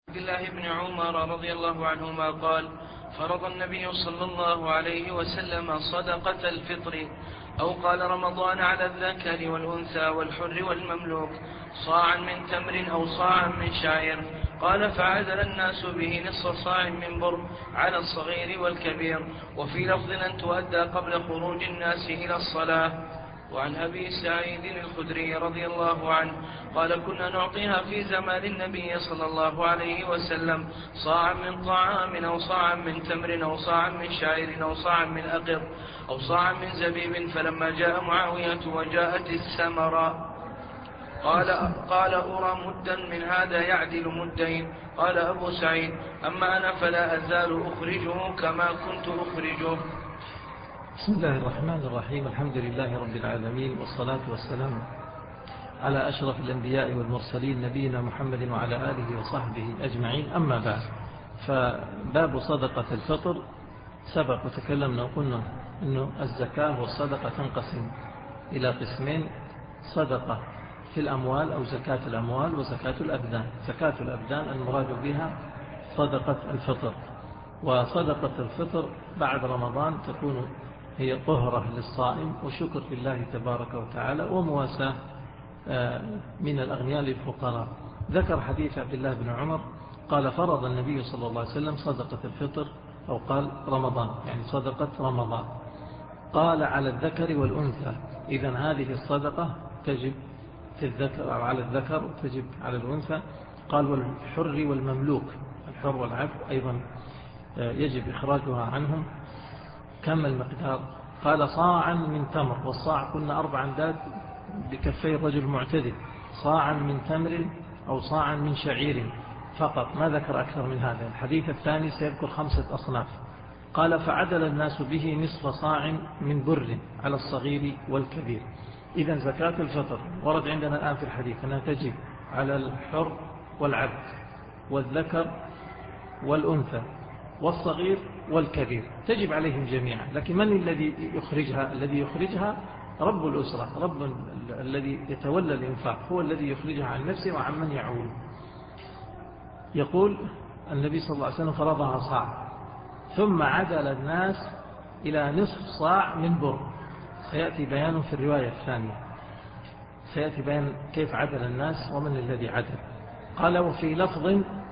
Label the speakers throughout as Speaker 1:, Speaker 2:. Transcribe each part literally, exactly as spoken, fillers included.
Speaker 1: عبد الله بن عمر رضي الله عنهما قال: فرض النبي صلى الله عليه وسلم صدقة الفطر، أو قال رمضان، على الذكر والأنثى والحر والمملوك صاعا من تمر أو صاعا من شعير. قال: فعدل الناس به نصف صاع من بر على الصغير والكبير، وفي لفظ أن تؤدى قبل خروج الناس إلى الصلاة. وعن أبي سعيد الخدري رضي الله عنه قال: كنا نعطيها في زمان النبي صلى الله عليه وسلم صاعا من طعام، أو صاعا من تمر، أو صاعا من شعير، أو صاعا من أقط، أو صاعا من زبيب. فلما جاء معاوية وجاءت السمراء قال قال أرى مدا من هذا يعدل مدين. قال أبو سعيد: أما أنا فلا أزال أخرجه كما كنت أخرجه.
Speaker 2: بسم الله الرحمن الرحيم. الحمد لله رب العالمين، والصلاة والسلام على أشرف الأنبياء والمرسلين، نبينا محمد وعلى آله وصحبه أجمعين. أما بعد، فباب صدقة الفطر سبق وتكلمنا وقلنا أنه الزكاة والصدقة تنقسم إلى قسمين: صدقة في الأموال أو زكاة الأموال، وزكاة الأبدان. زكاة الأبدان المراد بها صدقة الفطر، وصدقة الفطر بعد رمضان تكون هي طهرة للصائم وشكر لله تبارك وتعالى ومواساة من الأغنياء للفقراء. ذكر حديث عبد الله بن عمر قال: فرض النبي صلى الله عليه وسلم صدقة الفطر، أو قال رمضان، يعني صدقة رمضان. قال: على الذكر والأنثى. إذن هذه الصدقة تجب في الذكر أو على الذكر، وتجب على الأنثى. قال: والحر والمملوك، الحر والعبد أيضا يجب إخراجها عنهم. كم المقدار؟ قال: صاعا من تمر، والصاع كنا أربع أمداد بكفي الرجل معتدل، صاعا من تمر أو صاعا من شعير فقط، ما ذكر أكثر من هذا. الحديث الثاني سيذكر خمسة أصناف. قال: فعدل الناس به نصف صاع من بر على الصغير والكبير. إذن زكاة الفطر ورد عندنا الآن في الحديث أنها تجب على الحر والعبد والذكر والأنثى والصغير والكبير، تجب عليهم جميعا. لكن من الذي يخرجها؟ الذي يخرجها رب الأسرة، رب الذي يتولى الإنفاق، هو الذي يخرجها عن نفسه وعن من يعول. يقول النبي صلى الله عليه وسلم: فرضها صاع، ثم عدل الناس إلى نصف صاع من بر. سيأتي بيان في الرواية الثانية، سيأتي بيان كيف عدل الناس ومن الذي عدل. قال: وفي لفظ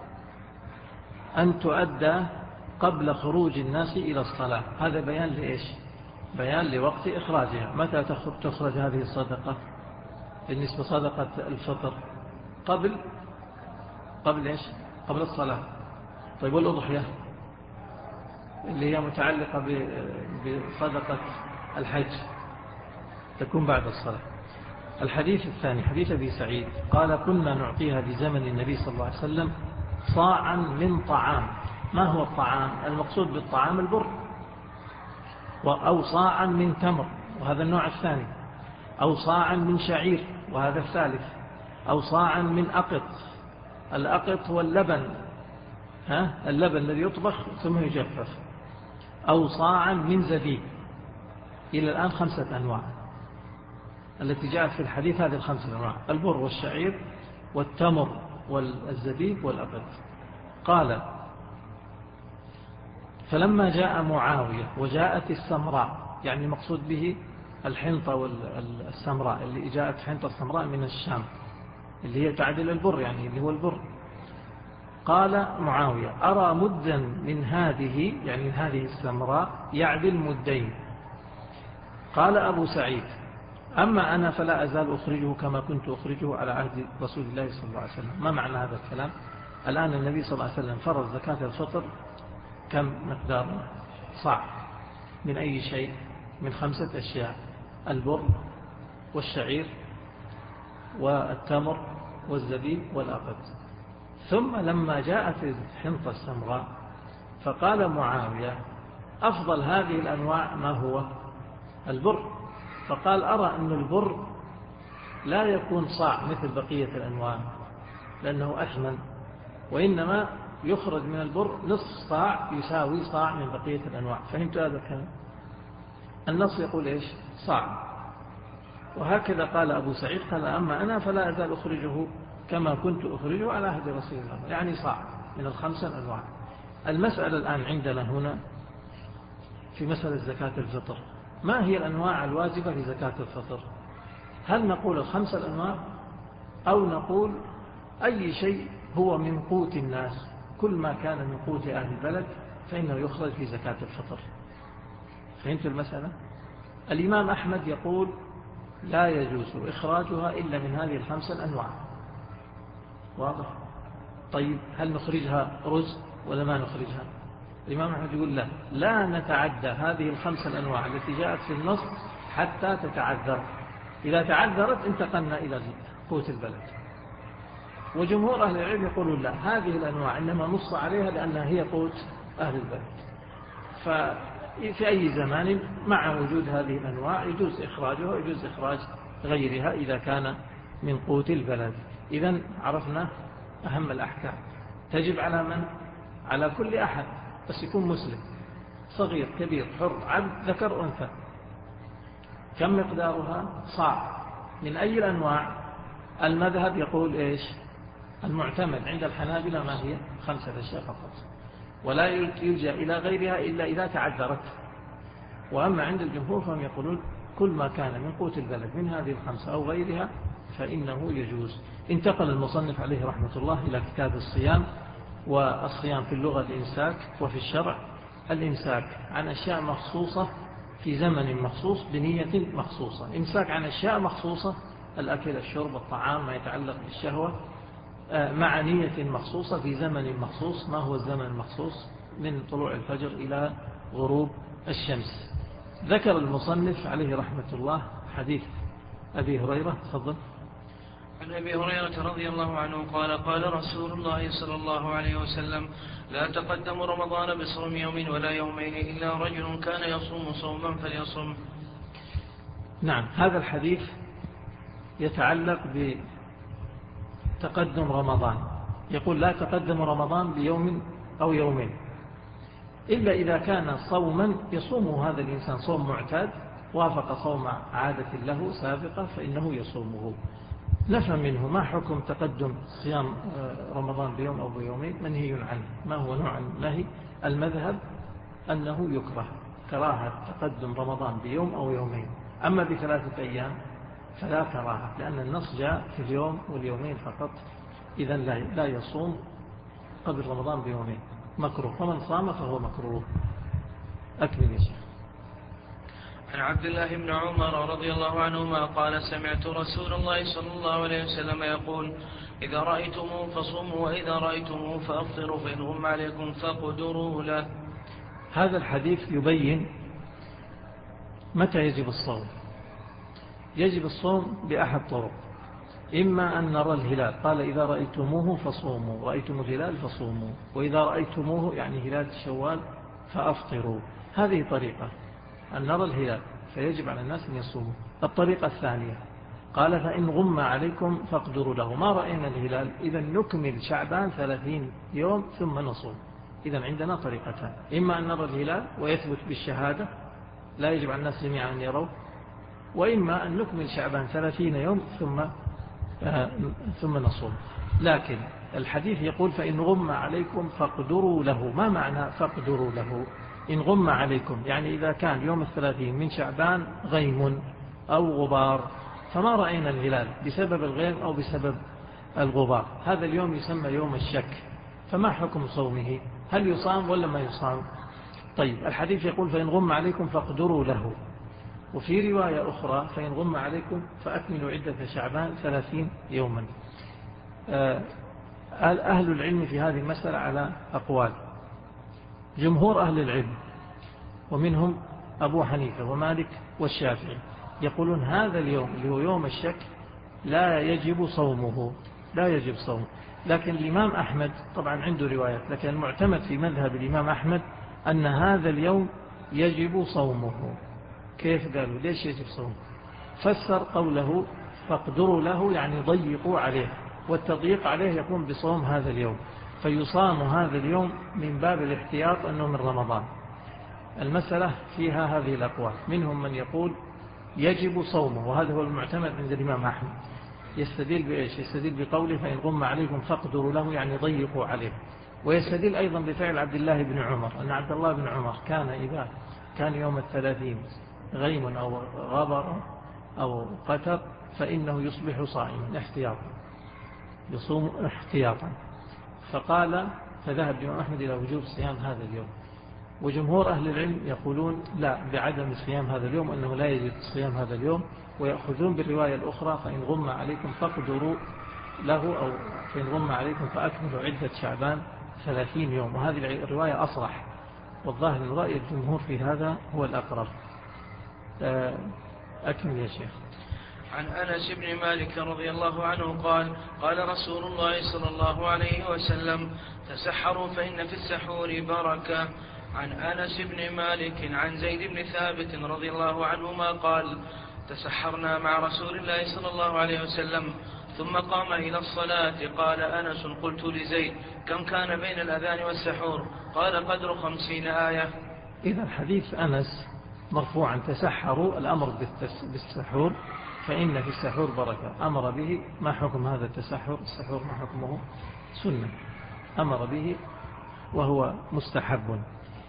Speaker 2: أن تؤدى قبل خروج الناس إلى الصلاة. هذا بيان لإيش؟ بيان لوقت إخراجها. متى تخرج هذه الصدقة؟ بالنسبة صدقة الفطر قبل قبل إيش؟ قبل الصلاة. طيب، والأضحية اللي هي متعلقة بصدقة الحج تكون بعد الصلاة. الحديث الثاني حديث أبي سعيد قال: كنا نعطيها في زمن النبي صلى الله عليه وسلم صاعا من طعام. ما هو الطعام؟ المقصود بالطعام البر. أو صاعا من تمر، وهذا النوع الثاني. أو صاعا من شعير، وهذا الثالث. أو صاعا من أقط. الأقط هو اللبن، ها؟ اللبن الذي يطبخ ثم يجفف. أو صاعا من زبيب. إلى الآن خمسة أنواع التي جاءت في الحديث، هذه الخمسة أنواع: البر والشعير والتمر والزبيب والأقط. قال: فلما جاء معاوية وجاءت السمراء، يعني المقصود به الحنطة والسمراء، اللي جاءت حنطة السمراء من الشام اللي هي تعدل البر، يعني اللي هو البر. قال معاوية: أرى مدا من هذه، يعني هذه السمراء، يعدل مدين. قال أبو سعيد: أما أنا فلا أزال أخرجه كما كنت أخرجه على عهد رسول الله صلى الله عليه وسلم. ما معنى هذا الكلام؟ الآن النبي صلى الله عليه وسلم فرض زكاة الفطر كم مقدار؟ صاع. من أي شيء؟ من خمسة أشياء: البر والشعير والتمر والزبيب والأقط. ثم لما جاءت الحنطة السمراء فقال معاوية: أفضل هذه الأنواع ما هو؟ البر. فقال: أرى أن البر لا يكون صاع مثل بقية الأنواع لأنه أثمن، وإنما يخرج من البر نصف صاع يساوي صاع من بقية الأنواع. فهمت هذا الكلام؟ النص يقول إيش؟ صاع. وهكذا قال أبو سعيد، قال: أما أنا فلا أزال أخرجه كما كنت أخرجه على عهد رسول الله، يعني صاع. من الخمسة الأنواع. المسألة الآن عندنا هنا في مسألة زكاة الفطر، ما هي الأنواع الواجبة في زكاة الفطر؟ هل نقول الخمسة الأنواع أو نقول أي شيء هو من قوت الناس، كل ما كان من قوت أهل البلد فإنه يخرج في زكاة الفطر؟ فهمت المسألة؟ الإمام أحمد يقول لا يجوز إخراجها إلا من هذه الخمسة الأنواع. واضح؟ طيب هل نخرجها رز ولا ما نخرجها؟ الإمام أحمد يقول لا لا نتعدى هذه الخمسة الأنواع التي جاءت في النص حتى تتعذر، إذا تعذرت انتقلنا إلى قوت البلد. وجمهور أهل العلم يقولون لا، هذه الأنواع إنما نص عليها لأنها هي قوت أهل البلد، ففي أي زمان مع وجود هذه الأنواع يجوز إخراجها ويجوز إخراج غيرها إذا كان من قوت البلد. إذن عرفنا أهم الأحكام. تجب على من؟ على كل أحد، بس يكون مسلم، صغير كبير حر عبد ذكر أنثى. كم مقدارها؟ صاع. من أي الأنواع؟ المذهب يقول إيش؟ المعتمد عند الحنابلة ما هي؟ خمسة أشياء فقط، ولا يلجأ إلى غيرها إلا إذا تعذرت. وأما عند الجمهور فهم يقولون كل ما كان من قوت البلد من هذه الخمسة أو غيرها فإنه يجوز. انتقل المصنف عليه رحمة الله إلى كتاب الصيام. والصيام في اللغة الإمساك، وفي الشرع الإمساك عن أشياء مخصوصة في زمن مخصوص بنية مخصوصة. إمساك عن أشياء مخصوصة، الأكل الشرب الطعام ما يتعلق بالشهوة، مع نية مخصوصة في زمن مخصوص. ما هو الزمن المخصوص؟ من طلوع الفجر إلى غروب الشمس. ذكر المصنف عليه رحمة الله حديث أبي هريرة. تفضل.
Speaker 1: عن أبي هريرة رضي الله عنه قال قال رسول الله صلى الله عليه وسلم لا تقدم رمضان بصوم يوم ولا يومين إلا رجل كان يصوم صوما فليصم.
Speaker 2: نعم، هذا الحديث يتعلق بتقدم رمضان. يقول لا تقدم رمضان بيوم أو يومين إلا إذا كان صوما يصومه هذا الإنسان صوم معتاد وافق صوم عادة له سابقة فإنه يصومه. نفهم منه ما حكم تقدم صيام رمضان بيوم أو بيومين؟ منهي عنه. ما هو نوع النهي؟ المذهب أنه يكره، كراهة تقدم رمضان بيوم أو يومين. أما بثلاثة أيام فلا كراهة، لأن النص جاء في اليوم واليومين فقط. إذن لا يصوم قبل رمضان بيومين، مكروه. فمن صام فهو مكروه. أكمل يا شيخ.
Speaker 1: عن عبد الله بن عمر رضي الله عنهما قال سمعت رسول الله صلى الله عليه وسلم يقول إذا رأيتموه فصوموا وإذا رأيتموه فأفطروا فإن غم عليكم فاقدروا له.
Speaker 2: هذا الحديث يبين متى يجب الصوم. يجب الصوم بأحد طرق، إما أن نرى الهلال، قال إذا رأيتموه فصوموا، رأيتم الهلال فصوموا، وإذا رأيتموه يعني هلال شوال فأفطروا. هذه طريقة أن نرى الهلال فيجب على الناس أن يصوموا. الطريقة الثانية قال فإن غم عليكم فاقدروا له، ما رأينا الهلال إذا نكمل شعبان ثلاثين يوم ثم نصوم. إذا عندنا طريقتان، إما أن نرى الهلال ويثبت بالشهادة لا يجب على الناس جميعا أن يروا، وإما أن نكمل شعبان ثلاثين يوم ثم آه ثم نصوم. لكن الحديث يقول فإن غم عليكم فاقدروا له. ما معنى فاقدروا له؟ إن غم عليكم يعني إذا كان يوم الثلاثين من شعبان غيم أو غبار فما رأينا الهلال بسبب الغيم أو بسبب الغبار، هذا اليوم يسمى يوم الشك، فما حكم صومه؟ هل يصام ولا ما يصام؟ طيب الحديث يقول فإن غم عليكم فاقدروا له، وفي رواية أخرى فإن غم عليكم فأكملوا عدة شعبان ثلاثين يوما. أهل العلم في هذه المسألة على أقوال. جمهور أهل العلم ومنهم أبو حنيفة ومالك والشافعي يقولون هذا اليوم اللي هو يوم الشك لا يجب صومه، لا يجب صومه. لكن الإمام أحمد طبعا عنده روايات، لكن المعتمد في مذهب الإمام أحمد أن هذا اليوم يجب صومه. كيف قالوا؟ ليش يجب صومه؟ فسر قوله فاقدروا له يعني ضيقوا عليه، والتضييق عليه يكون بصوم هذا اليوم، فيصام هذا اليوم من باب الاحتياط أنه من رمضان. المسألة فيها هذه الأقوال، منهم من يقول يجب صومه، وهذا هو المعتمد عند الإمام أحمد. يستدل بإيش؟ يستدل بقوله فإن غم عليكم فاقدروا له يعني ضيقوا عليه. ويستدل أيضا بفعل عبد الله بن عمر، أن عبد الله بن عمر كان إذا كان يوم الثلاثين غيم أو غبر أو قتر فإنه يصبح صائما احتياطا، يصوم احتياطا. فقال فذهب الإمام أحمد إلى وجوب صيام هذا اليوم، وجمهور أهل العلم يقولون لا بعدم صيام هذا اليوم، أنه لا يجب صيام هذا اليوم، ويأخذون بالرواية الأخرى فإن غم عليكم فاقدروا له، أو فإن غم عليكم فأكملوا عدة شعبان ثلاثين يوم، وهذه الرواية أصرح، والظاهر من رأي الجمهور في هذا هو الأقرب. أكمل يا شيخ.
Speaker 1: عن أنس بن مالك رضي الله عنه قال قال رسول الله صلى الله عليه وسلم تسحروا فإن في السحور بركة. عن أنس بن مالك عن زيد بن ثابت رضي الله عنهما قال تسحرنا مع رسول الله صلى الله عليه وسلم ثم قام إلى الصلاة. قال أنس قلت لزيد كم كان بين الأذان والسحور؟ قال قدر خمسين آية.
Speaker 2: إذا حديث أنس مرفوعا تسحروا الأمر بالسحور فإن في السحور بركة، أمر به. ما حكم هذا التسحر؟ السحور ما حكمه؟ سنة، أمر به وهو مستحب.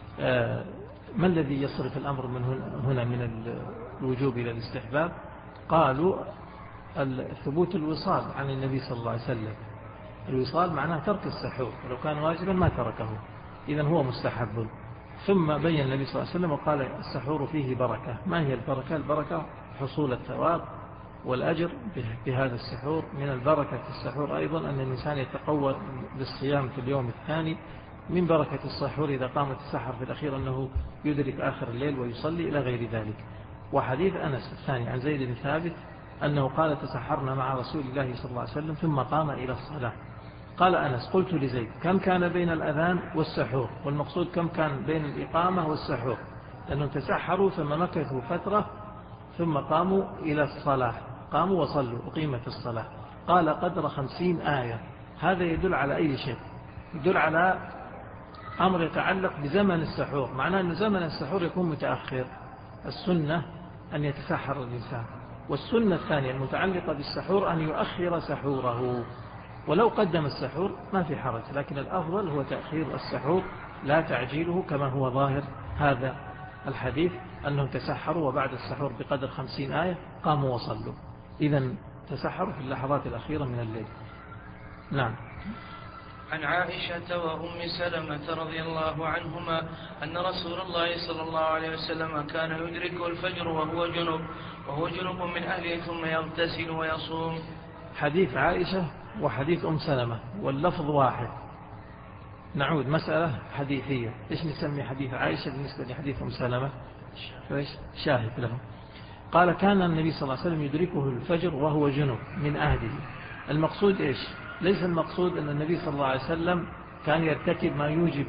Speaker 2: ما الذي يصرف الأمر من هنا من الوجوب إلى الاستحباب؟ قالوا ثبوت الوصال عن النبي صلى الله عليه وسلم. الوصال معناه ترك السحور، ولو كان واجبا ما تركه، إذن هو مستحب. ثم بين النبي صلى الله عليه وسلم وقال السحور فيه بركة. ما هي البركة؟ البركة حصول الثواب والأجر بهذا السحور. من البركة في السحور أيضا أن الإنسان يتقوى بالصيام في اليوم الثاني. من بركة السحور إذا قامت السحر في الأخير أنه يدرك آخر الليل ويصلي إلى غير ذلك. وحديث أنس الثاني عن زيد بن ثابت أنه قال تسحرنا مع رسول الله صلى الله عليه وسلم ثم قام إلى الصلاة. قال أنس قلت لزيد كم كان بين الأذان والسحور؟ والمقصود كم كان بين الإقامة والسحور، لأنهم تسحروا ثم مكثوا فترة ثم قاموا إلى الصلاة، قاموا وصلوا أقيمت الصلاة. قال قدر خمسين آية. هذا يدل على أي شيء؟ يدل على أمر يتعلق بزمن السحور، معناه أن زمن السحور يكون متأخر. السنة أن يتسحر الإنسان، والسنة الثانية المتعلقة بالسحور أن يؤخر سحوره، ولو قدم السحور ما في حرج، لكن الأفضل هو تأخير السحور لا تعجيله، كما هو ظاهر هذا الحديث أنهم تسحروا وبعد السحور بقدر خمسين آية قاموا وصلوا. إذن تسحروا في اللحظات الأخيرة من الليل. نعم.
Speaker 1: عن عائشة وأم سلمة رضي الله عنهما أن رسول الله صلى الله عليه وسلم كان يدرك الفجر وهو جنب وهو جنب من أهله ثم يغتسل ويصوم.
Speaker 2: حديث عائشة وحديث أم سلمة واللفظ واحد. نعود مسألة حديثية. إيش نسمي حديث عائشة بالنسبة لحديث أم سلمة؟ شاهد له. قال كان النبي صلى الله عليه وسلم يدركه الفجر وهو جنب من أهله. المقصود إيش؟ ليس المقصود أن النبي صلى الله عليه وسلم كان يرتكب ما يوجب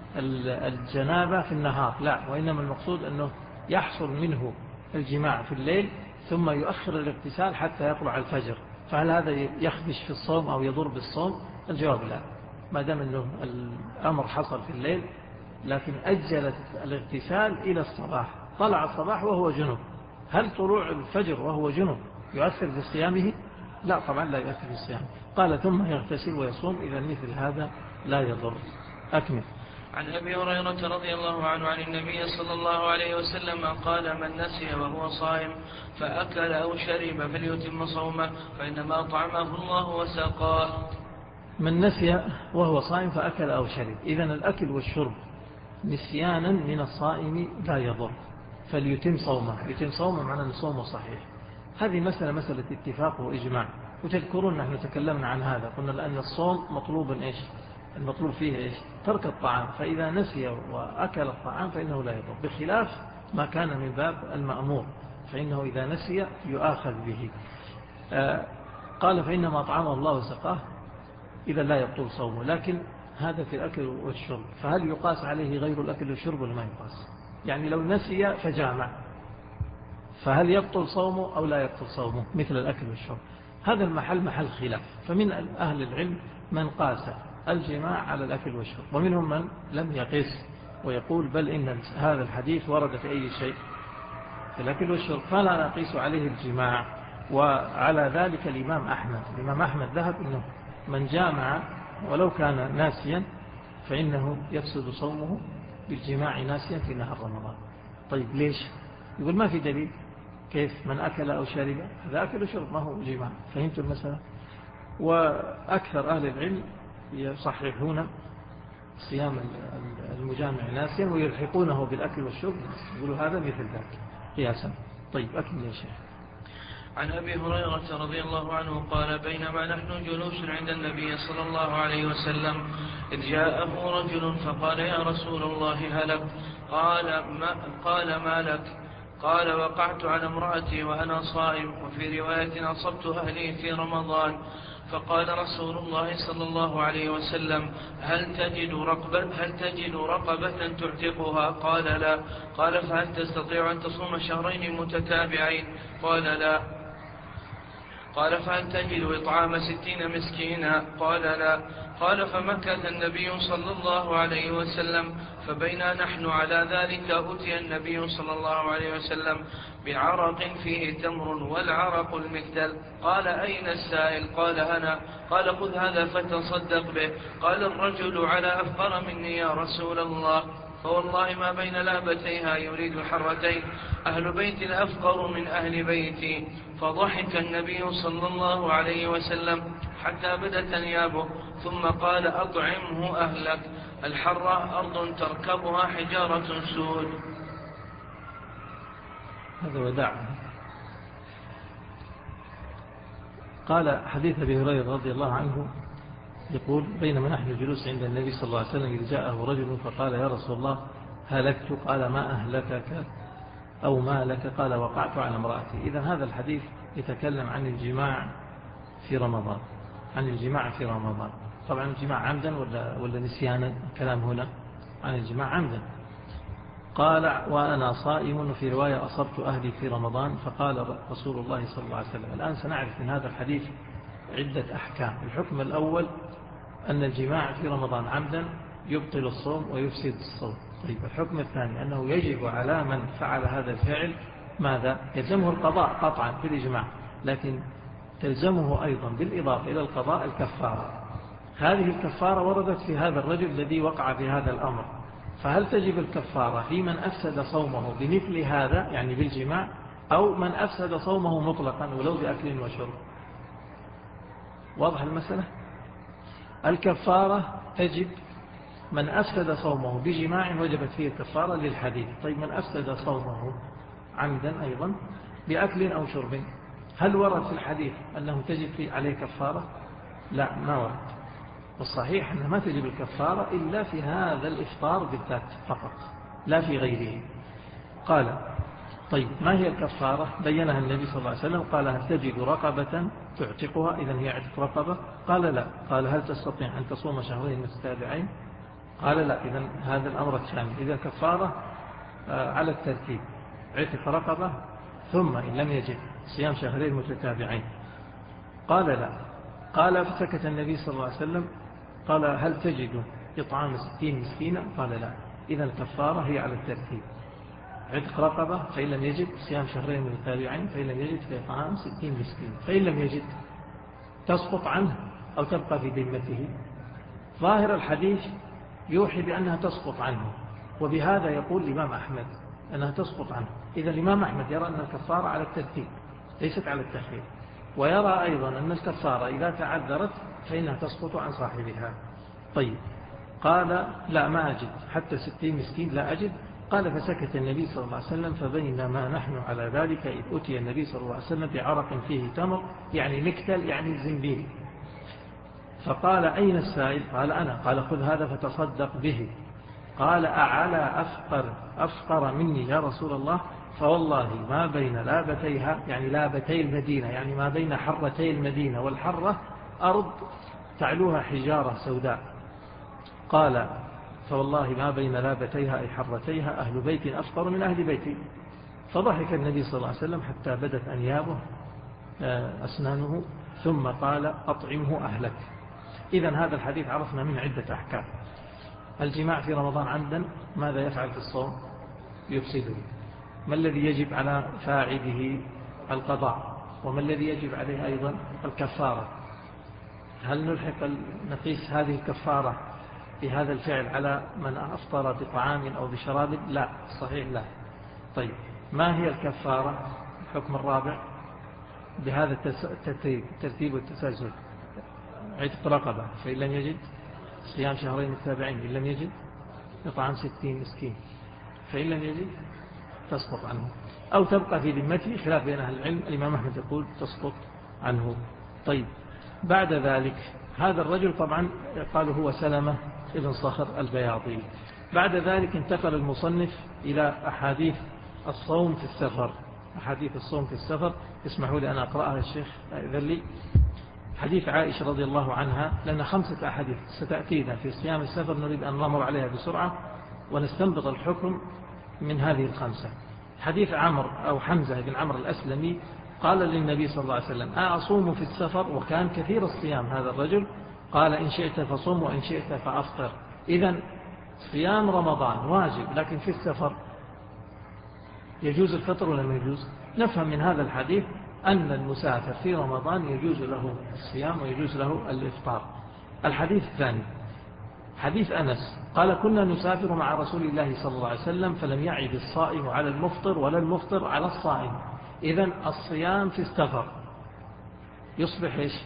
Speaker 2: الجنابة في النهار، لا، وإنما المقصود أنه يحصل منه الجماع في الليل ثم يؤخر الاغتسال حتى يطلع الفجر. فهل هذا يخدش في الصوم أو يضر بالصوم؟ الجواب لا، ما دام أنه الأمر حصل في الليل لكن أجلت الاغتسال إلى الصباح. طلع الصباح وهو جنب، هل طلوع الفجر وهو جنب يؤثر في صيامه؟ لا طبعا لا يؤثر في الصيام. قال ثم يغتسل ويصوم، إذا مثل هذا لا يضر. أكمل.
Speaker 1: عن أبي هريرة رضي الله عنه عن النبي صلى الله عليه وسلم قال من نسي وهو صائم فأكل أو شرب فليتم صومه فإنما أطعمه الله وسقاه.
Speaker 2: من نسي وهو صائم فأكل أو شرب، إذن الأكل والشرب نسيانا من الصائم لا يضر، فليتم صومه. يتم صومه معنى أن صومه صحيح. هذه مسألة مسألة اتفاق وإجماع، وتذكرون نحن تكلمنا عن هذا، قلنا لأن الصوم مطلوب إيش؟ المطلوب فيه إيش؟ ترك الطعام، فإذا نسي وأكل الطعام فإنه لا يضر، بخلاف ما كان من باب المأمور فإنه إذا نسي يؤاخذ به. آه قال فإنما أطعمه الله وسقاه، إذا لا يبطل صومه. لكن هذا في الأكل والشرب، فهل يقاس عليه غير الأكل والشرب ولا ما يقاس؟ يعني لو نسي فجامع فهل يبطل صومه أو لا يبطل صومه مثل الأكل والشرب؟ هذا المحل محل خلاف. فمن أهل العلم من قاس الجماع على الأكل والشرب، ومنهم من لم يقيس ويقول بل إن هذا الحديث ورد في أي شيء في الأكل والشرب فلا نقيس عليه الجماع. وعلى ذلك الإمام أحمد الإمام أحمد ذهب إنه من جامع ولو كان ناسيا فإنه يفسد صومه بالجماع ناسيا في نهار رمضان. طيب ليش؟ يقول ما في دليل. كيف؟ من أكل أو شرب هذا أكل وشرب ما هو جماع. فهمت المسألة؟ وأكثر أهل العلم يصححون صيام المجامع ناسيا ويلحقونه بالأكل والشرب، يقولوا هذا مثل ذلك قياسا. طيب أكمل يا شيخ.
Speaker 1: عن أبي هريرة رضي الله عنه قال بينما نحن جلوس عند النبي صلى الله عليه وسلم إذ جاءه رجل فقال يا رسول الله هلك. قال ما, قال ما لك؟ قال وقعت على امرأتي وأنا صائم، وفي رواية أصبت أهلي في رمضان. فقال رسول الله صلى الله عليه وسلم هل تجد رقبة, هل تجد رقبة تعتقها؟ قال لا. قال فهل تستطيع أن تصوم شهرين متتابعين؟ قال لا. قال فهل تجد إطعام ستين مسكينا؟ قال لا. قال فمكث النبي صلى الله عليه وسلم، فبينا نحن على ذلك أتي النبي صلى الله عليه وسلم بعرق فيه تمر والعرق المكتل. قال أين السائل؟ قال أنا. قال خذ هذا فتصدق به. قال الرجل على أفقر مني يا رسول الله، فوالله ما بين لابتيها يريد حرتين أهل بيت أفقر من أهل بيتي. فضحك النبي صلى الله عليه وسلم حتى بدت أنيابه، ثم قال أطعمه أهلك. الحرة أرض تركبها حجارة سود.
Speaker 2: هذا وداع. قال حديث أبي هريرة رضي الله عنه يقول بينما نحن جلوس عند النبي صلى الله عليه وسلم إذ جاءه رجل فقال يا رسول الله هلكت. قال ما أهلكك أو ما لك؟ قال وقعت على امرأتي. إذا هذا الحديث يتكلم عن الجماع في رمضان، عن الجماع في رمضان. طبعا الجماع عمدا ولا, ولا نسيانا؟ الكلام هنا عن الجماع عمدا. قال وأنا صائم، وفي رواية أصبت أهلي في رمضان. فقال رسول الله صلى الله عليه وسلم. الآن سنعرف من هذا الحديث عدة أحكام. الحكم الأول أن الجماع في رمضان عمدا يبطل الصوم ويفسد الصوم. طيب الحكم الثاني أنه يجب على من فعل هذا الفعل ماذا؟ يلزمه القضاء قطعا في الإجماع، لكن تلزمه أيضا بالإضافة إلى القضاء الكفارة. هذه الكفارة وردت في هذا الرجل الذي وقع في هذا الأمر. فهل تجب الكفارة في من أفسد صومه بمثل هذا يعني بالجماع، أو من أفسد صومه مطلقا ولو بأكل وشرب؟ واضح المسألة؟ الكفارة تجب من أفسد صومه بجماع وجبت فيه الكفارة للحديث. طيب من أفسد صومه عمدا أيضا بأكل أو شرب، هل ورد في الحديث أنه تجب فيه عليه كفارة؟ لا، ما ورد. والصحيح أنه ما تجب الكفارة إلا في هذا الإفطار بالذات فقط، لا في غيره. قال طيب ما هي الكفارة؟ بينها النبي صلى الله عليه وسلم. قال هل تجد رقبة تعتقها؟ إذن هي عتق رقبة. قال لا. قال هل تستطيع أن تصوم شهرين متتابعين؟ قال لا. إذن هذا الأمر الشامل. إذا كفارة على الترتيب عتق رقبة، ثم إن لم يجد صيام شهرين متتابعين. قال لا. قال فسكت النبي صلى الله عليه وسلم. قال هل تجد إطعام ستين مسكينا؟ قال لا. إذا الكفارة هي على الترتيب عتق رقبة، فإن لم يجد صيام شهرين متتابعين، فإن لم يجد فإطعام ستين مسكين، فإن لم يجد تسقط عنه أو تبقى في ذمته. ظاهر الحديث يوحي بأنها تسقط عنه، وبهذا يقول الإمام أحمد أنها تسقط عنه. إذا الإمام أحمد يرى أن الكفارة على الترتيب ليست على التخيير، ويرى أيضا أن الكفارة إذا تعذرت فإنها تسقط عن صاحبها. طيب قال لا ما أجد حتى ستين مسكين لا أجد. قال فسكت النبي صلى الله عليه وسلم. فبينما نحن على ذلك إذ أتي النبي صلى الله عليه وسلم بعرق فيه تمر يعني مكتل يعني زنبيل. فقال أين السائل؟ قال أنا. قال خذ هذا فتصدق به. قال أعلى أفقر أفقر مني يا رسول الله، فوالله ما بين لابتيها يعني لابتي المدينة يعني ما بين حرتي المدينة، والحرة أرض تعلوها حجارة سوداء. قال فوالله ما بين لابتيها أي حرتيها أهل بيت أفقر من أهل بيتي. فضحك النبي صلى الله عليه وسلم حتى بدت أنيابه أسنانه، ثم قال أطعمه أهلك. إذن هذا الحديث عرفنا من عدة أحكام. الجماع في رمضان عمدا ماذا يفعل في الصوم؟ يفسده. ما الذي يجب على فاعله؟ القضاء. وما الذي يجب عليه أيضا؟ الكفارة. هل نلحق نقيس هذه الكفارة بهذا الفعل على من أفطر بطعام أو بشراب؟ لا، صحيح لا. طيب ما هي الكفارة؟ الحكم الرابع بهذا الترتيب والتسلسل: عتق رقبة، فإن لم يجد صيام شهرين متابعين، إن لم يجد إطعام ستين مسكين، فإن لم يجد تسقط عنه أو تبقى في ذمته، خلاف بين أهل العلم. الإمام أحمد يقول تسقط عنه. طيب بعد ذلك هذا الرجل طبعا قالوا هو سلمة ابن صخر البياضي. بعد ذلك انتقل المصنف إلى أحاديث الصوم في السفر. أحاديث الصوم في السفر، اسمحوا لي أن أقرأها الشيخ ذلي. حديث عائشة رضي الله عنها، لأن خمسة أحاديث ستأتينا في صيام السفر نريد أن نمر عليها بسرعة ونستنبط الحكم من هذه الخمسة. حديث عمرو أو حمزة بن عمرو الأسلمي قال للنبي صلى الله عليه وسلم: أصوم في السفر؟ وكان كثير الصيام هذا الرجل. قال: إن شئت فصوم وإن شئت فأفطر. إذن صيام رمضان واجب، لكن في السفر يجوز الفطر ولا ما يجوز؟ نفهم من هذا الحديث أن المسافر في رمضان يجوز له الصيام ويجوز له الإفطار. الحديث الثاني حديث أنس قال: كنا نسافر مع رسول الله صلى الله عليه وسلم فلم يعد الصائم على المفطر ولا المفطر على الصائم. إذن الصيام في السفر يصبح إيش؟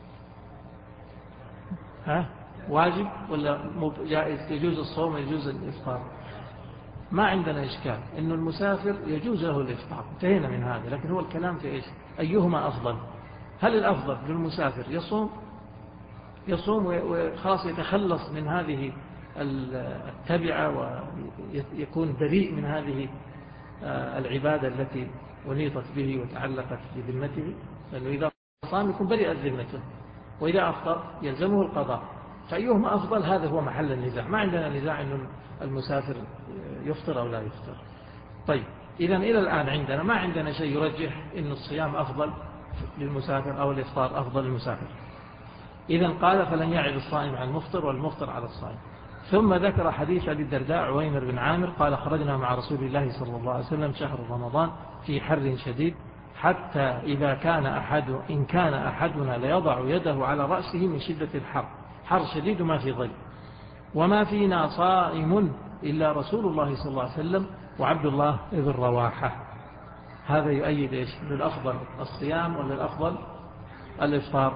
Speaker 2: ها؟ واجب ولا جائز؟ يجوز الصوم ويجوز الإفطار. ما عندنا إشكال إن المسافر يجوز له الإفطار، انتهينا من هذا. لكن هو الكلام في إيش؟ أيهما أفضل؟ هل الأفضل للمسافر يصوم يصوم وخلاص يتخلص من هذه التبعة ويكون بريء من هذه العبادة التي ونيطت به وتعلقت بذمته؟ لأنه إذا صام يكون بريء ذمته، وإذا أفطر يلزمه القضاء. فأيهما أفضل؟ هذا هو محل النزاع. ما عندنا نزاع أن المسافر يفطر أو لا يفطر. طيب إذن إلى الآن عندنا ما عندنا شيء يرجح أن الصيام أفضل للمسافر أو الإفطار أفضل للمسافر. إذن قال: فلن يعد الصائم على المفطر والمفطر على الصائم. ثم ذكر حديث أبي الدرداء عويمر بن عامر قال: خرجنا مع رسول الله صلى الله عليه وسلم شهر رمضان في حر شديد، حتى إذا كان أحد إن كان أحدنا ليضع يده على رأسه من شدة الحر، حر شديد ما في ظل، وما فينا صائم إلا رسول الله صلى الله عليه وسلم وعبد الله بن رواحة. هذا يؤيد إيش؟ للأفضل الصيام ولا الأفضل الإفطار؟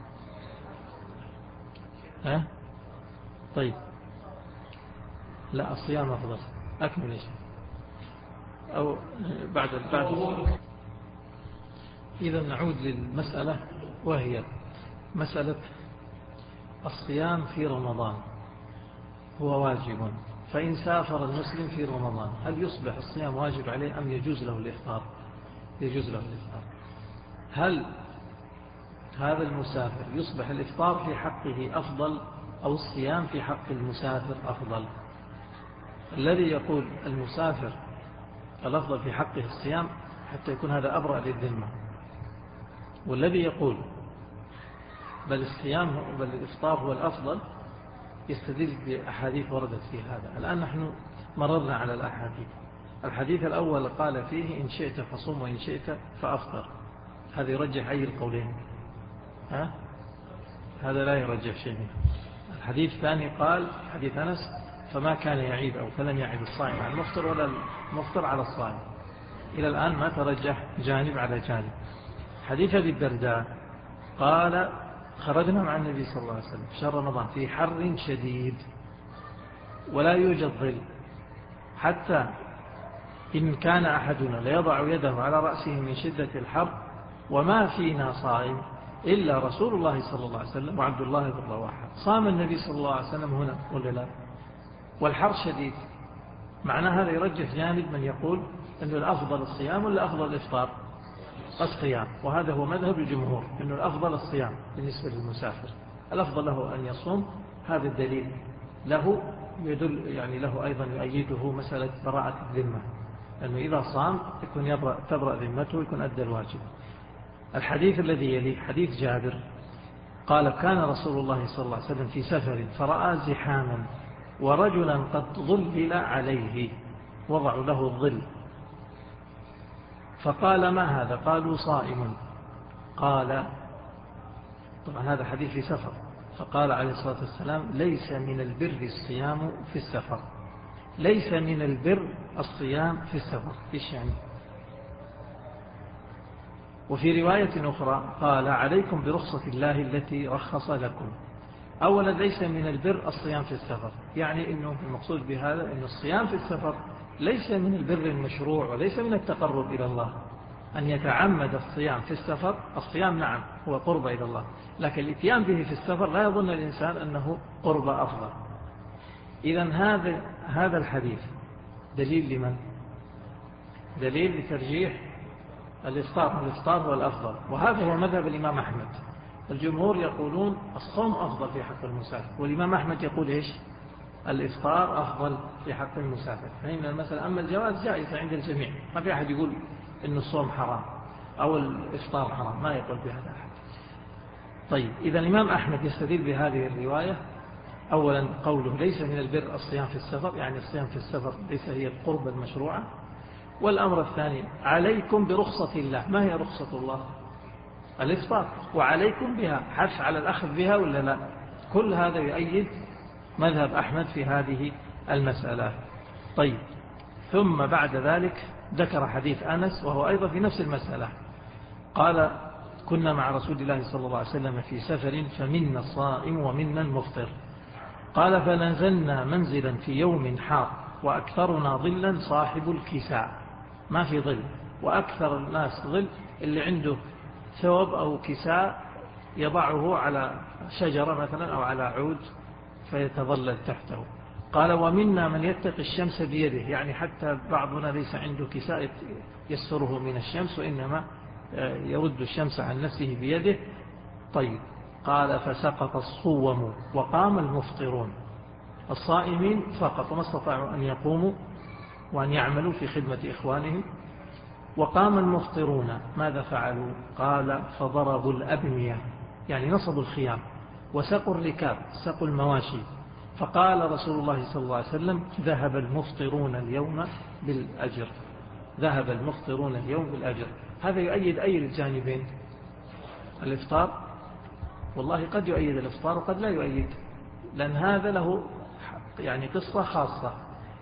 Speaker 2: ها؟ طيب لا، الصيام أفضل. أكمل إيش؟ أو بعد بعد إذا نعود للمسألة، وهي مسألة الصيام في رمضان هو واجب. فإن سافر المسلم في رمضان هل يصبح الصيام واجب عليه أم يجوز له الإفطار؟ يجوز له الإفطار. هل هذا المسافر يصبح الإفطار في حقه أفضل أو الصيام في حق المسافر أفضل؟ الذي يقول المسافر الأفضل في حقه الصيام حتى يكون هذا أبرأ للذمة، والذي يقول بل الصيام بل الإفطار هو الأفضل يستدل بأحاديث وردت في هذا. الآن نحن مررنا على الأحاديث. الحديث الأول قال فيه: إن شئت فصوم وإن شئت فأفطر. هذا يرجح أي القولين؟ ها؟ هذا لا يرجح شيء. الحديث الثاني قال حديث أنس: فما كان يعيب أو فلن يعيب الصائم على المفطر ولا المفطر على الصائم. إلى الآن ما ترجح جانب على جانب. حديث أبي الدرداء قال: خرجنا مع النبي صلى الله عليه وسلم في شهر رمضان في حر شديد ولا يوجد ظل، حتى إن كان أحدنا ليضع يده على رأسه من شدة الحر، وما فينا صائم إلا رسول الله صلى الله عليه وسلم وعبد الله بن رواحة. صام النبي صلى الله عليه وسلم هنا ولا لا؟ والحر شديد. معنى هذا يرجح جانب من يقول أنه الأفضل الصيام ولا أفضل الإفطار؟ الصيام. وهذا هو مذهب الجمهور، أنه الأفضل الصيام بالنسبة للمسافر. الأفضل له أن يصوم. هذا الدليل له يدل يعني له أيضا يؤيده مسألة براءة الذمة، لأنه إذا صام يكون يبرأ تبرأ ذمته ويكون أدى الواجب. الحديث الذي يليه حديث جابر قال: كان رسول الله صلى الله عليه وسلم في سفر فرأى زحاما ورجلا قد ظلل عليه، وضعوا له الظل، فقال: ما هذا؟ قالوا: صائم. قال طبعا هذا حديث في سفر. فقال عليه الصلاة والسلام ليس من البر الصيام في السفر. ليس من البر الصيام في السفر، إيش يعني؟ وفي رواية أخرى قال عليكم برخصة الله التي رخص لكم. أولا ليس من البر الصيام في السفر، يعني إنه المقصود بهذا إن الصيام في السفر ليس من البر المشروع وليس من التقرب إلى الله أن يتعمد الصيام في السفر. الصيام نعم هو قرب إلى الله، لكن الاتيان به في السفر لا يظن الإنسان أنه قرب أفضل. إذن هذا هذا الحديث دليل لمن؟ دليل لترجيح الإفطار. الإفطار هو الأفضل، وهذا هو مذهب الإمام أحمد. الجمهور يقولون الصوم أفضل في حق المسافر، والإمام أحمد يقول إيش؟ الإفطار أفضل في حق المسافر. فإن المسألة أما الجواز جائز عند الجميع، ما في أحد يقول إن الصوم حرام أو الإفطار حرام، ما يقول بهذا أحد. طيب إذا الإمام أحمد يستدل بهذه الرواية. أولا قوله ليس من البر الصيام في السفر، يعني الصيام في السفر ليس هي القربة المشروعة. والأمر الثاني عليكم برخصة الله. ما هي رخصة الله؟ الإفطار، وعليكم بها حث على الأخذ بها ولا لا؟ كل هذا يؤيد مذهب أحمد في هذه المسألة. طيب ثم بعد ذلك ذكر حديث أنس وهو أيضا في نفس المسألة. قال كنا مع رسول الله صلى الله عليه وسلم في سفر فمنا الصائم ومنا المفطر. قال فنزلنا منزلا في يوم حار وأكثرنا ظلا صاحب الكساء. ما في ظل، وأكثر الناس ظل اللي عنده ثوب أو كساء يضعه على شجرة مثلا أو على عود فيتظلل تحته. قال ومنا من يتقي الشمس بيده، يعني حتى بعضنا ليس عنده كساء يستره من الشمس وإنما يرد الشمس عن نفسه بيده. طيب قال فسقط الصوم وقام المفطرون. الصائمين فقط وما استطاعوا أن يقوموا وأن يعملوا في خدمة إخوانهم. وقام المفطرون ماذا فعلوا؟ قال فضربوا الأبنية، يعني نصبوا الخيام، وسقوا الركاب، سقوا المواشي. فقال رسول الله صلى الله عليه وسلم ذهب المفطرون اليوم بالأجر. ذهب المفطرون اليوم بالأجر. هذا يؤيد أي الجانبين؟ الإفطار؟ والله قد يؤيد الإفطار وقد لا يؤيد، لأن هذا له يعني قصة خاصة.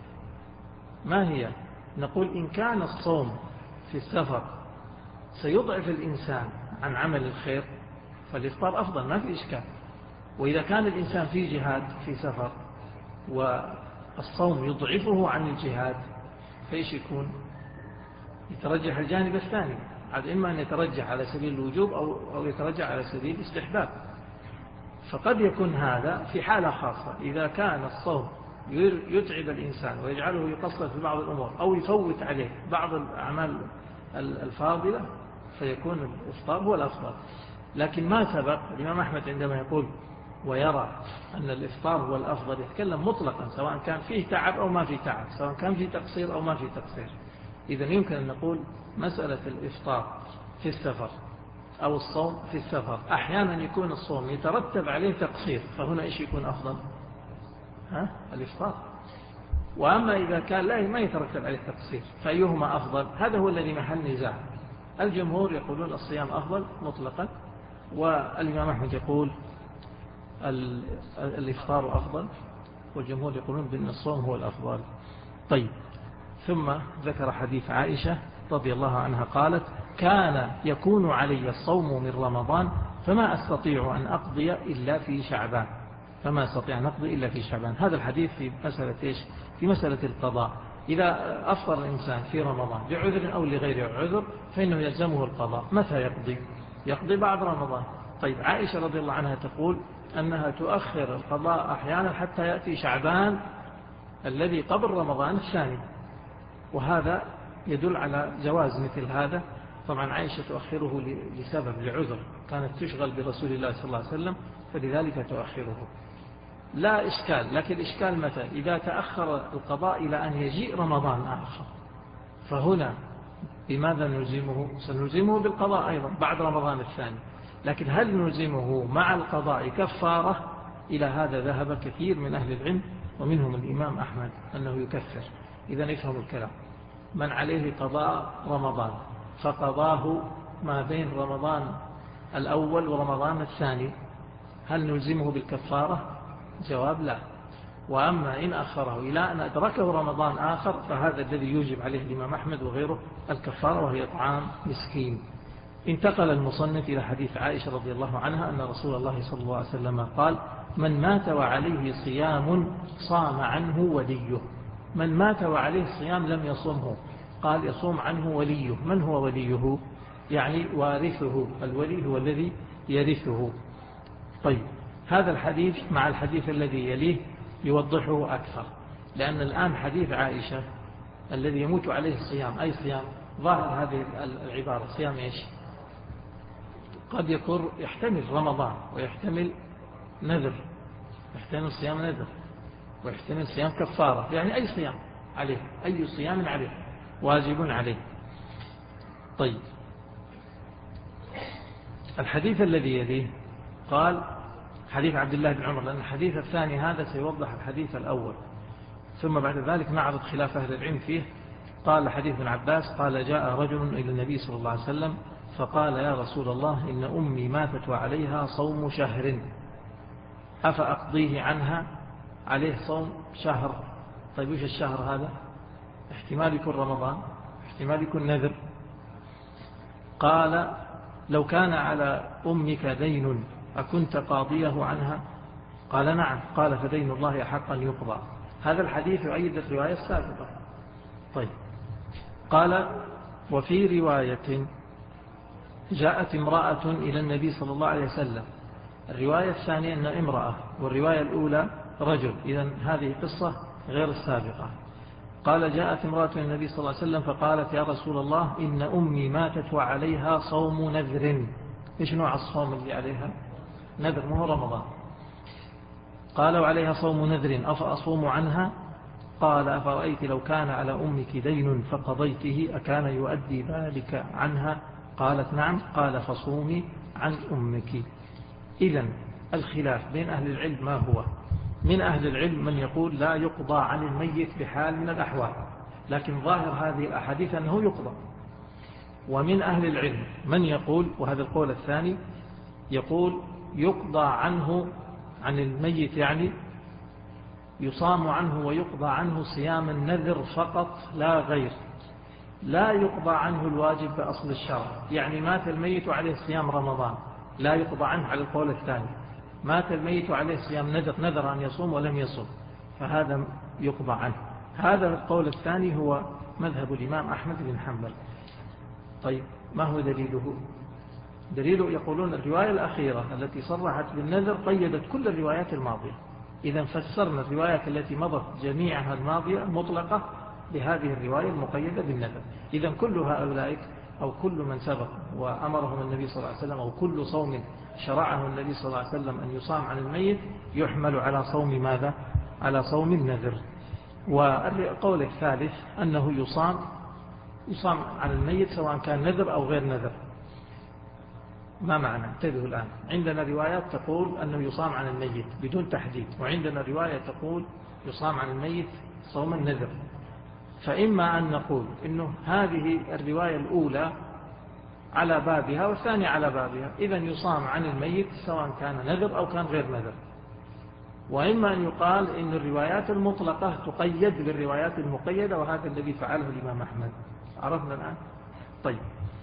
Speaker 2: ما هي؟ نقول إن كان الصوم في السفر سيضعف الإنسان عن عمل الخير فالإفطار أفضل، ما في إشكال. وإذا كان الإنسان في جهاد في سفر والصوم يضعفه عن الجهاد فإيش يكون؟ يترجح الجانب الثاني، عاد إما أن يترجح على سبيل الوجوب أو, أو يترجح على سبيل الاستحباب. فقد يكون هذا في حالة خاصة، إذا كان الصوم يتعب الإنسان ويجعله يقصر في بعض الأمور أو يفوت عليه بعض الأعمال الفاضلة فيكون الإفطار هو الأفضل. لكن ما سبق الإمام أحمد عندما يقول ويرى أن الإفطار هو الأفضل يتكلم مطلقا، سواء كان فيه تعب أو ما فيه تعب، سواء كان فيه تقصير أو ما فيه تقصير. إذا يمكن أن نقول مسألة الإفطار في السفر أو الصوم في السفر أحيانا يكون الصوم يترتب عليه تقصير، فهنا إيش يكون أفضل؟ ها؟ الإفطار. وأما إذا كان لا ما يترتب عليه تقصير فأيهما أفضل؟ هذا هو الذي محل نزاع. الجمهور يقولون الصيام أفضل مطلقا، والإمام أحمد يقول الإفطار أفضل، والجمهور يقولون بأن الصوم هو الأفضل. طيب ثم ذكر حديث عائشة رضي الله عنها قالت كان يكون علي الصوم من رمضان فما أستطيع أن أقضي إلا في شعبان. فما أستطيع أن أقضي إلا في شعبان. هذا الحديث في مسألة إيش؟ في مسألة القضاء. إذا أفطر الإنسان في رمضان بعذر أو لغير عذر فإنه يلزمه القضاء. متى يقضي؟ يقضي بعد رمضان. طيب عائشة رضي الله عنها تقول أنها تؤخر القضاء أحيانا حتى يأتي شعبان الذي قبل رمضان الثاني، وهذا يدل على جواز مثل هذا. طبعا عائشة تؤخره لسبب لعذر، كانت تشغل برسول الله صلى الله عليه وسلم فلذلك تؤخره، لا إشكال. لكن الإشكال متى؟ إذا تأخر القضاء إلى أن يجيء رمضان آخر، فهنا بماذا نلزمه؟ سنلزمه بالقضاء أيضا بعد رمضان الثاني. لكن هل نلزمه مع القضاء كفارة؟ إلى هذا ذهب كثير من أهل العلم ومنهم الإمام أحمد أنه يكفر. إذا نفهم الكلام. من عليه قضاء رمضان فقضاه ما بين رمضان الأول ورمضان الثاني، هل نلزمه بالكفارة؟ جواب لا. وأما إن أخره إلى أن أدركه رمضان آخر فهذا الذي يوجب عليه الإمام أحمد وغيره الكفارة، وهي إطعام مسكين. انتقل المصنف إلى حديث عائشة رضي الله عنها أن رسول الله صلى الله عليه وسلم قال: من مات وعليه صيام صام عنه وليه. من مات وعليه صيام لم يصمه، قال يصوم عنه وليه. من هو وليه؟ يعني وارثه. الولي هو الذي يرثه. طيب، هذا الحديث مع الحديث الذي يليه يوضحه أكثر، لأن الآن حديث عائشة الذي يموت عليه الصيام، أي صيام؟ ظاهر هذه العبارة صيام إيش؟ قد يكون يحتمل رمضان ويحتمل نذر، يحتمل صيام نذر ويحتمل صيام كفارة، يعني أي صيام عليه، أي صيام عليه واجب عليه. طيب، الحديث الذي يليه قال حديث عبد الله بن عمر، لأن الحديث الثاني هذا سيوضح الحديث الأول، ثم بعد ذلك نعرض خلاف أهل العلم فيه. قال حديث ابن عباس قال: جاء رجل إلى النبي صلى الله عليه وسلم فقال: يا رسول الله، إن أمي ماتت وعليها صوم شهر أفأقضيه عنها؟ عليه صوم شهر. طيب، وش الشهر هذا؟ احتمال يكون رمضان، احتمال يكون نذر. قال: لو كان على أمك دين أكنت قاضيه عنها؟ قال: نعم. قال: فدين الله أحق أن يقضى. هذا الحديث يؤيد الرواية السابقة. طيب، قال: وفي رواية جاءت امرأة إلى النبي صلى الله عليه وسلم. الرواية الثانية أن امرأة، والرواية الأولى رجل، إذن هذه قصة غير السابقة. قال: جاءت امرأة إلى النبي صلى الله عليه وسلم فقالت: يا رسول الله، إن أمي ماتت وعليها صوم نذر. إيش نوع الصوم اللي عليها؟ نذر، مو رمضان. قال: وعليها صوم نذر أفأصوم عنها؟ قال: أفرأيت لو كان على أمك دين فقضيته أكان يؤدي ذلك عنها؟ قالت: نعم. قال: فصومي عن أمك. إذن الخلاف بين أهل العلم ما هو؟ من أهل العلم من يقول لا يقضى عن الميت بحال من الأحوال، لكن ظاهر هذه الأحاديث أنه يقضى. ومن أهل العلم من يقول، وهذا القول الثاني، يقول يقضى عنه، عن الميت يعني يصام عنه ويقضى عنه صيام النذر فقط لا غير، لا يقضى عنه الواجب بأصل الشرع. يعني مات الميت عليه صيام رمضان لا يقضى عنه على القول الثاني. مات الميت عليه صيام نذر، نذر أن يصوم ولم يصوم، فهذا يقضى عنه. هذا القول الثاني هو مذهب الإمام أحمد بن حنبل. طيب، ما هو دليله؟ دليله يقولون الرواية الأخيرة التي صرحت بالنذر قيدت كل الروايات الماضية. إذا فسرنا الروايات التي مضت جميعها الماضية المطلقة بهذه الرواية المقيدة بالنذر. إذا كل هؤلاء أو كل من سبق وأمرهم النبي صلى الله عليه وسلم، أو كل صوم شرعه النبي صلى الله عليه وسلم أن يصام عن الميت يحمل على صوم ماذا؟ على صوم النذر. والقول الثالث أنه يصام يصام عن الميت سواء كان نذر أو غير نذر. ما معنى؟ انتبهوا الآن. عندنا روايات تقول أنه يصام عن الميت بدون تحديد، وعندنا رواية تقول يصام عن الميت صوم النذر. فإما أن نقول إنه هذه الرواية الأولى على بابها والثانية على بابها، إذن يصام عن الميت سواء كان نذر أو كان غير نذر. وإما أن يقال إن الروايات المطلقة تقيد بالروايات المقيدة، وهذا الذي فعله الإمام أحمد. عرفنا الآن؟ طيب،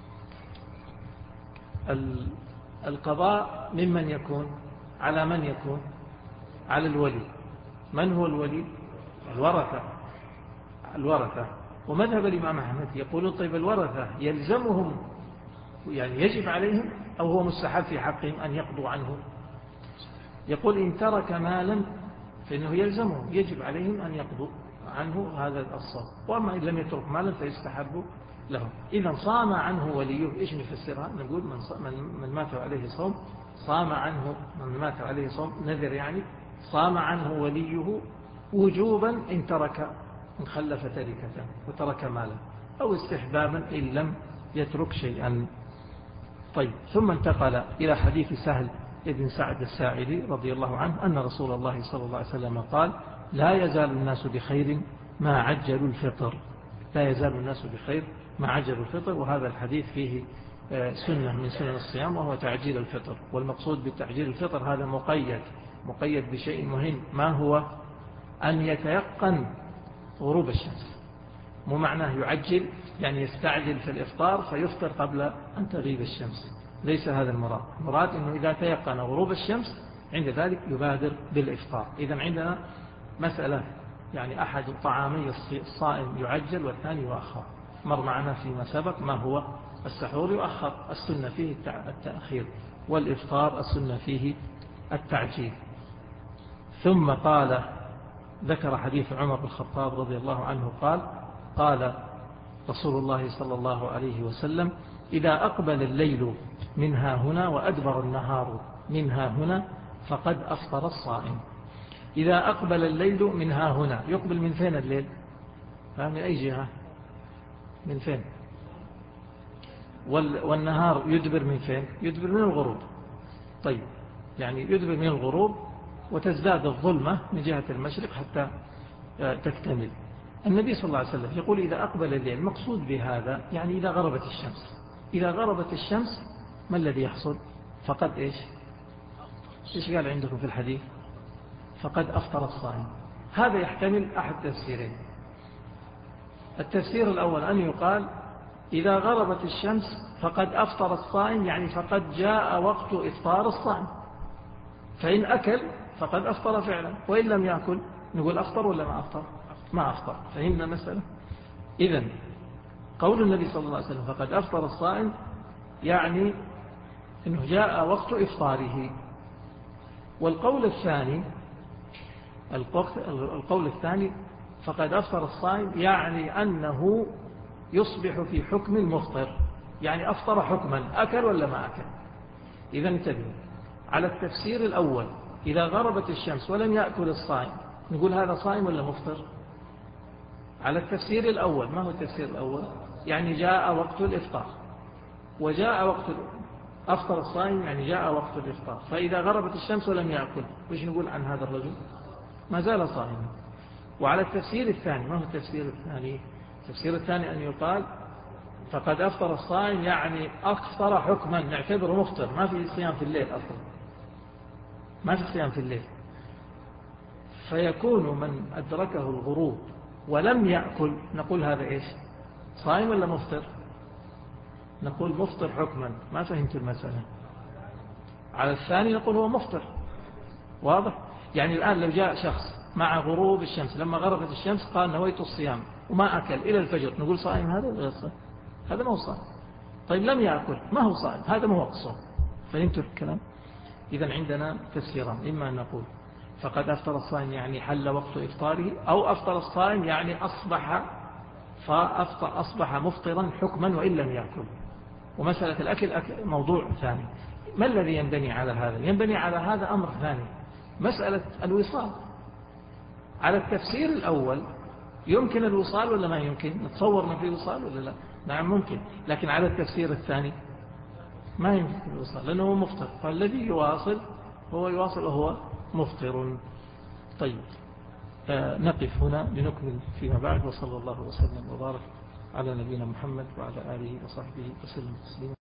Speaker 2: القضاء ممن يكون؟ على من يكون؟ على الولي. من هو الولي؟ الورثة. الورثة. ومذهب الإمام أحمد يقولون طيب الورثة يلزمهم، يعني يجب عليهم، أو هو مستحب في حقهم أن يقضوا عنه؟ يقول إن ترك مالا فإنه يلزمهم، يجب عليهم أن يقضوا عنه هذا الصوم، وأما إن لم يترك مالا فيستحب لهم. إذا صام عنه وليه. إيش نفسرها؟ نقول من, من, من مات عليه صوم صام عنه، من مات عليه صوم نذر يعني صام عنه وليه وجوبا إن ترك، إن خلف تركة وترك مالا، أو استحبابا إن لم يترك شيئا. طيب، ثم انتقل إلى حديث سهل ابن سعد الساعدي رضي الله عنه أن رسول الله صلى الله عليه وسلم قال: لا يزال الناس بخير ما عجلوا الفطر. لا يزال الناس بخير ما عجلوا الفطر. وهذا الحديث فيه سنة من سنن الصيام، وهو تعجيل الفطر. والمقصود بالتعجيل الفطر هذا مقيد مقيد بشيء مهم، ما هو؟ أن يتيقن غروب الشمس. مو معناه يعجل يعني يستعجل في الإفطار فيفطر قبل أن تغيب الشمس، ليس هذا المراد. المراد أنه إذا تيقن غروب الشمس عند ذلك يبادر بالإفطار. إذن عندنا مسألة، يعني أحد الطعامي الصائم يعجل والثاني يؤخر. مر معنا فيما سبق ما هو السحور يؤخر، السنة فيه التأخير، والإفطار السنة فيه التعجيل. ثم قال، ذكر حديث عمر بن الخطاب رضي الله عنه قال قال رسول الله صلى الله عليه وسلم: إذا أقبل الليل منها هنا وأدبر النهار منها هنا فقد أفطر الصائم. إذا أقبل الليل منها هنا، يقبل من فين الليل؟ من أي جهة؟ من فين؟ والنهار يدبر من فين؟ يدبر من الغروب. طيب، يعني يدبر من الغروب وتزداد الظلمة من جهة المشرق حتى تكتمل. النبي صلى الله عليه وسلم يقول: إذا أقبل الليل، مقصود بهذا يعني إذا غربت الشمس. إذا غربت الشمس ما الذي يحصل؟ فقد إيش إيش قال عندكم في الحديث؟ فقد أفطر الصائم. هذا يحتمل أحد تفسيرين. التفسير الأول أن يقال: إذا غربت الشمس فقد أفطر الصائم، يعني فقد جاء وقت إفطار الصائم، فإن أكل فقد أفطر فعلا، وإن لم يأكل نقول أفطر ولا ما أفطر؟ ما أفطر. فهمنا مسألة؟ إذن قول النبي صلى الله عليه وسلم فقد أفطر الصائم يعني أنه جاء وقت إفطاره. والقول الثاني القول الثاني فقد أفطر الصائم يعني أنه يصبح في حكم المفطر، يعني أفطر حكما، أكل ولا ما أكل. إذا انتبهوا على التفسير الأول: إذا غربت الشمس ولم يأكل الصائم نقول هذا صائم ولا مفطر؟ على التفسير الأول. ما هو التفسير الأول؟ يعني جاء وقت الإفطار، وجاء وقت أفطر الصائم يعني جاء وقت الإفطار. فإذا غربت الشمس ولم يأكل وش نقول عن هذا الرجل؟ ما زال صائما. وعلى التفسير الثاني، ما هو التفسير الثاني؟ التفسير الثاني أن يقال فقد أفطر الصائم يعني أفطر حكما، نعتبره مفطر، ما في صيام في الليل أصلا، ما في صيام في الليل. فيكون من أدركه الغروب ولم يأكل نقول هذا إيش؟ صائم ولا مفطر؟ نقول مفطر حكما. ما فهمت المسألة؟ على الثاني نقول هو مفطر. واضح؟ يعني الآن لو جاء شخص مع غروب الشمس، لما غربت الشمس قال نويت الصيام وما أكل إلى الفجر، نقول صائم هذا ولا غير صائم؟ هذا ما هو صائم. طيب لم يأكل ما هو صائم، هذا ما هو الصوم. فهمتوا الكلام؟ إذن عندنا تفسيران: إما أن نقول فقد أفطر الصائم يعني حل وقت إفطاره، أو أفطر الصائم يعني أصبح فأفطر أصبح مفطرا حكما وإن لم يأكل. ومسألة الأكل أكل موضوع ثاني. ما الذي ينبني على هذا؟ ينبني على هذا أمر ثاني، مسألة الوصال. على التفسير الأول يمكن الوصال ولا ما يمكن؟ نتصور ما في وصال ولا لا؟ نعم ممكن. لكن على التفسير الثاني ما يمكن الوصال لأنه هو مفطر، فالذي يواصل هو يواصل وهو مفطر. طيب، آه نقف هنا لنكمل فيما بعد. وصلى الله وسلم وبارك على نبينا محمد وعلى آله وصحبه وسلم تسليما.